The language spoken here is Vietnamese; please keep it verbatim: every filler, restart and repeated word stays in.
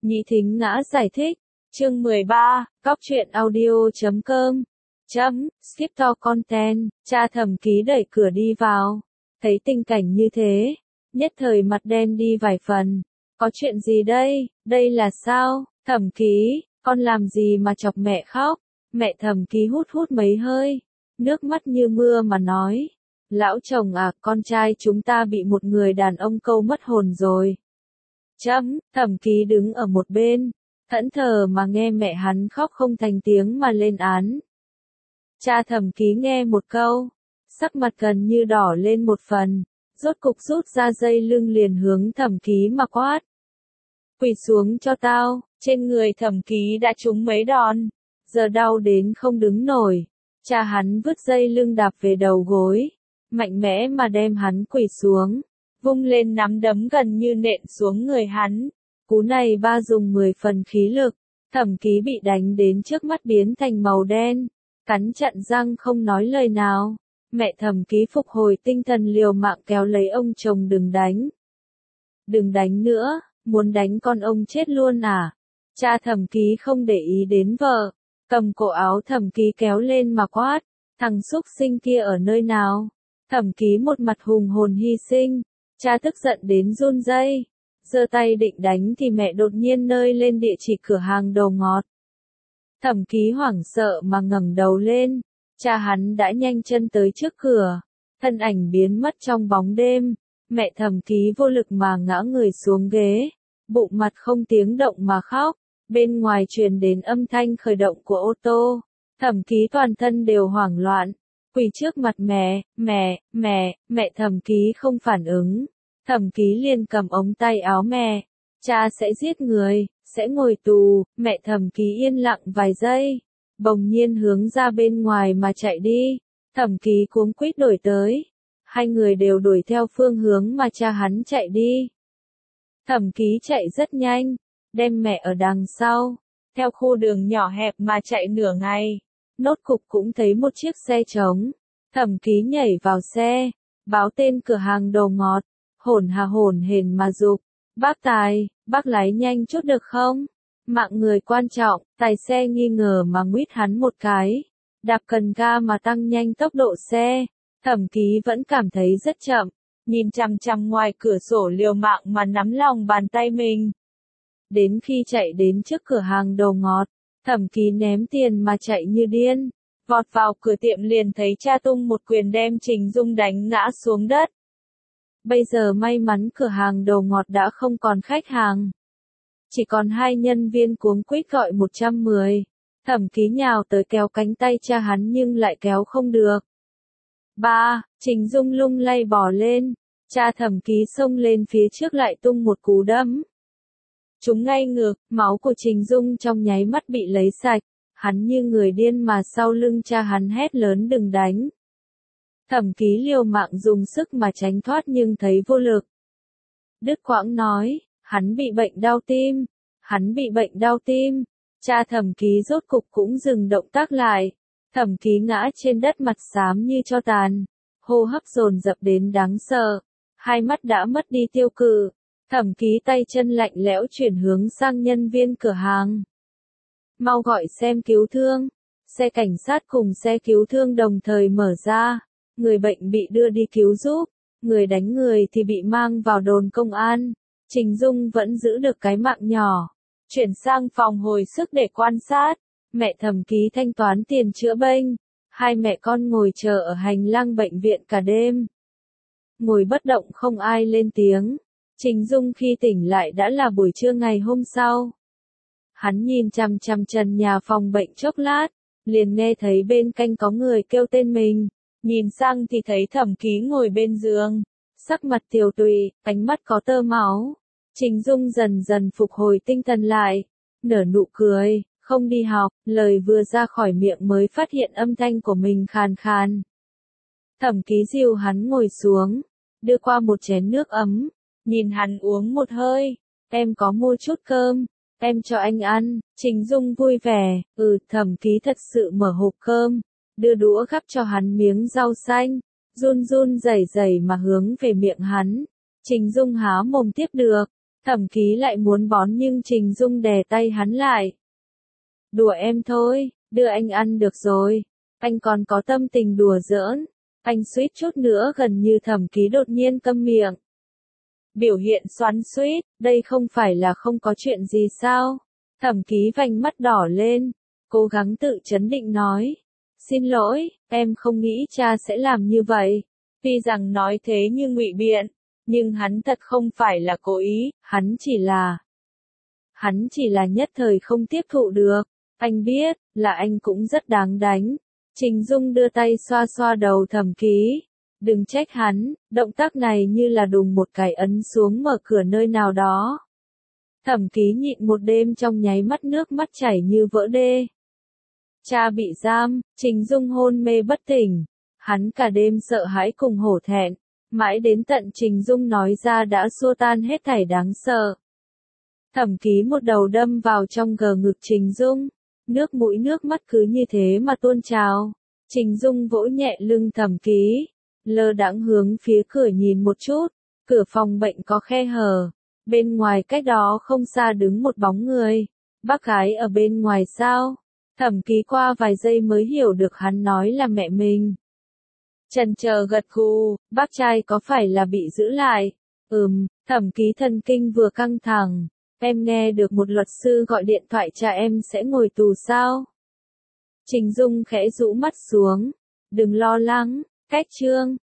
Nhị Thính Ngã giải thích. Chương mười ba, Góc truyện audio chấm com. Chấm, skip to content, cha Thẩm Ký đẩy cửa đi vào. Thấy tình cảnh như thế, nhất thời mặt đen đi vài phần. Có chuyện gì đây, đây là sao? Thẩm Ký, con làm gì mà chọc mẹ khóc? Mẹ Thẩm Ký hút hút mấy hơi, nước mắt như mưa mà nói. Lão chồng à, con trai chúng ta bị một người đàn ông câu mất hồn rồi. Chấm, Thẩm Ký đứng ở một bên, thẫn thờ mà nghe mẹ hắn khóc không thành tiếng mà lên án. Cha Thẩm Ký nghe một câu, sắc mặt gần như đỏ lên một phần, rốt cục rút ra dây lưng liền hướng Thẩm Ký mà quát. Quỳ xuống cho tao, trên người Thẩm Ký đã trúng mấy đòn, giờ đau đến không đứng nổi. Cha hắn vứt dây lưng đạp về đầu gối, mạnh mẽ mà đem hắn quỳ xuống, vung lên nắm đấm gần như nện xuống người hắn. Cú này ba dùng mười phần khí lực, Thẩm Ký bị đánh đến trước mắt biến thành màu đen, cắn chặn răng không nói lời nào. Mẹ Thẩm Ký phục hồi tinh thần liều mạng kéo lấy ông chồng đừng đánh. Đừng đánh nữa, muốn đánh con ông chết luôn à? Cha Thẩm Ký không để ý đến vợ, cầm cổ áo Thẩm Ký kéo lên mà quát, thằng súc sinh kia ở nơi nào? Thẩm Ký một mặt hùng hồn hy sinh, cha tức giận đến run rẩy, giơ tay định đánh thì mẹ đột nhiên nơi lên địa chỉ cửa hàng đồ ngọt. Thẩm Ký hoảng sợ mà ngẩng đầu lên, cha hắn đã nhanh chân tới trước cửa, thân ảnh biến mất trong bóng đêm. Mẹ Thẩm Ký vô lực mà ngã người xuống ghế, bụng mặt không tiếng động mà khóc. Bên ngoài truyền đến âm thanh khởi động của ô tô. Thẩm Ký toàn thân đều hoảng loạn, quỳ trước mặt mẹ, mẹ, mẹ, mẹ Thẩm Ký không phản ứng. Thẩm Ký liền cầm ống tay áo mẹ, cha sẽ giết người, sẽ ngồi tù. Mẹ Thẩm Ký yên lặng vài giây, bỗng nhiên hướng ra bên ngoài mà chạy đi. Thẩm Ký cuống quýt đuổi tới, hai người đều đuổi theo phương hướng mà cha hắn chạy đi. Thẩm Ký chạy rất nhanh, đem mẹ ở đằng sau, theo khu đường nhỏ hẹp mà chạy nửa ngày. Nốt cục cũng thấy một chiếc xe trống. Thẩm Ký nhảy vào xe, báo tên cửa hàng đồ ngọt, hổn hà hổn hển mà giục. Bác tài, bác lái nhanh chút được không? Mạng người quan trọng. Tài xe nghi ngờ mà nguýt hắn một cái, đạp cần ga mà tăng nhanh tốc độ xe. Thẩm Ký vẫn cảm thấy rất chậm, nhìn chằm chằm ngoài cửa sổ liều mạng mà nắm lòng bàn tay mình. Đến khi chạy đến trước cửa hàng đồ ngọt, Thẩm Ký ném tiền mà chạy như điên, vọt vào cửa tiệm liền thấy cha tung một quyền đem Trình Dung đánh ngã xuống đất. Bây giờ may mắn cửa hàng đồ ngọt đã không còn khách hàng, chỉ còn hai nhân viên cuống quýt gọi một trăm mười. Thẩm Ký nhào tới kéo cánh tay cha hắn nhưng lại kéo không được. Ba, Trình Dung lung lay bò lên, cha Thẩm Ký xông lên phía trước lại tung một cú đấm. Chúng ngay ngược, máu của Trình Dung trong nháy mắt bị lấy sạch, hắn như người điên mà sau lưng cha hắn hét lớn đừng đánh. Thẩm Ký liều mạng dùng sức mà tránh thoát nhưng thấy vô lực. Đứt quãng nói, hắn bị bệnh đau tim, hắn bị bệnh đau tim. Cha Thẩm Ký rốt cục cũng dừng động tác lại. Thẩm Ký ngã trên đất mặt xám như tro tàn, hô hấp dồn dập đến đáng sợ, hai mắt đã mất đi tiêu cự. Thẩm Ký tay chân lạnh lẽo chuyển hướng sang nhân viên cửa hàng. Mau gọi xem cứu thương. Xe cảnh sát cùng xe cứu thương đồng thời mở ra, người bệnh bị đưa đi cứu giúp, người đánh người thì bị mang vào đồn công an. Trình Dung vẫn giữ được cái mạng nhỏ, chuyển sang phòng hồi sức để quan sát. Mẹ Thẩm Ký thanh toán tiền chữa bệnh, hai mẹ con ngồi chờ ở hành lang bệnh viện cả đêm. Ngồi bất động không ai lên tiếng. Trình Dung khi tỉnh lại đã là buổi trưa ngày hôm sau. Hắn nhìn chằm chằm trần nhà phòng bệnh chốc lát, liền nghe thấy bên cạnh có người kêu tên mình. Nhìn sang thì thấy Thẩm Ký ngồi bên giường, sắc mặt tiều tụy, ánh mắt có tơ máu. Trình Dung dần dần phục hồi tinh thần lại, nở nụ cười, không đi học, lời vừa ra khỏi miệng mới phát hiện âm thanh của mình khàn khàn. Thẩm Ký dìu hắn ngồi xuống, đưa qua một chén nước ấm, nhìn hắn uống một hơi, em có mua chút cơm, em cho anh ăn. Trình Dung vui vẻ, ừ. Thẩm Ký thật sự mở hộp cơm, đưa đũa gắp cho hắn miếng rau xanh, run run rẩy rẩy mà hướng về miệng hắn. Trình Dung há mồm tiếp được, Thẩm Ký lại muốn bón nhưng Trình Dung đè tay hắn lại. Đùa em thôi, đưa anh ăn được rồi. Anh còn có tâm tình đùa giỡn. Anh suýt chút nữa gần như Thẩm Ký đột nhiên câm miệng. Biểu hiện xoắn xuýt, đây không phải là không có chuyện gì sao? Thẩm Ký vành mắt đỏ lên, cố gắng tự trấn định nói. Xin lỗi, em không nghĩ cha sẽ làm như vậy. Tuy rằng nói thế như ngụy biện, nhưng hắn thật không phải là cố ý, hắn chỉ là... Hắn chỉ là nhất thời không tiếp thụ được. Anh biết, là anh cũng rất đáng đánh. Trình Dung đưa tay xoa xoa đầu Thẩm Ký. Đừng trách hắn, động tác này như là đùng một cái ấn xuống mở cửa nơi nào đó. Thẩm Ký nhịn một đêm trong nháy mắt nước mắt chảy như vỡ đê. Cha bị giam, Trình Dung hôn mê bất tỉnh. Hắn cả đêm sợ hãi cùng hổ thẹn. Mãi đến tận Trình Dung nói ra đã xua tan hết thảy đáng sợ. Thẩm Ký một đầu đâm vào trong gờ ngực Trình Dung. Nước mũi nước mắt cứ như thế mà tuôn trào. Trình Dung vỗ nhẹ lưng Thẩm Ký. Lơ đãng hướng phía cửa nhìn một chút. Cửa phòng bệnh có khe hở. Bên ngoài cách đó không xa đứng một bóng người. Bác gái ở bên ngoài sao? Thẩm Ký qua vài giây mới hiểu được hắn nói là mẹ mình. Chần chờ gật gù, bác trai có phải là bị giữ lại? Ừm, Thẩm Ký thần kinh vừa căng thẳng. Em nghe được một luật sư gọi điện thoại cha em sẽ ngồi tù sao? Trình Dung khẽ rũ mắt xuống. Đừng lo lắng, cách chương.